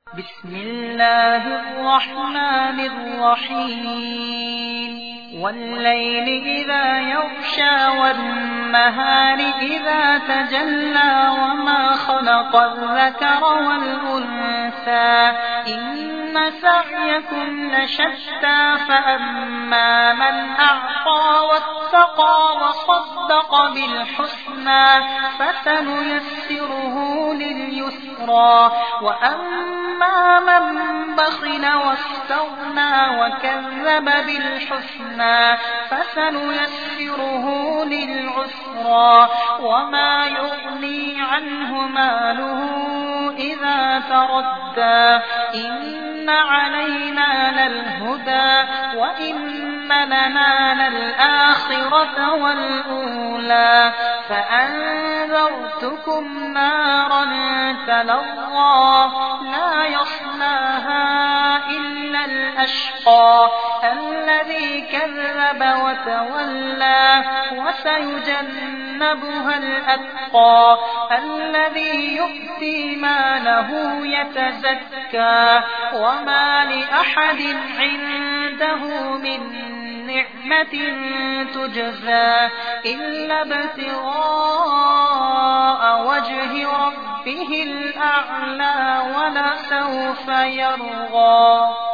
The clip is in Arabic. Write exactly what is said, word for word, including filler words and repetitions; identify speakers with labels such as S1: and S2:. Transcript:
S1: بسم الله الرحمن الرحيم والليل إذا يغشى والنهار إذا تجلى وما خلق الذكر والأنثى إن سعيكم لشتى فأما من أعطى واتقى وصدق بالحسنى فسنيسره لليسرى وأما من بخل واستغنى وكذب بالحسنى فسنيسره للعسرى وما يغني عنه ماله إذا تردى إن علينا للهدى وإن لنا للآخرة والأولى فأنذرتكم نارا تلظى لا يصلاها إلا الأشقى الذي كذب وتولى وسيجنبها الأتقى الذي يؤتي ماله يتزكى وما لأحد عنده من نعمة تجزى إلا ابتغاء وجه ربه الأعلى ولسوف يرضى.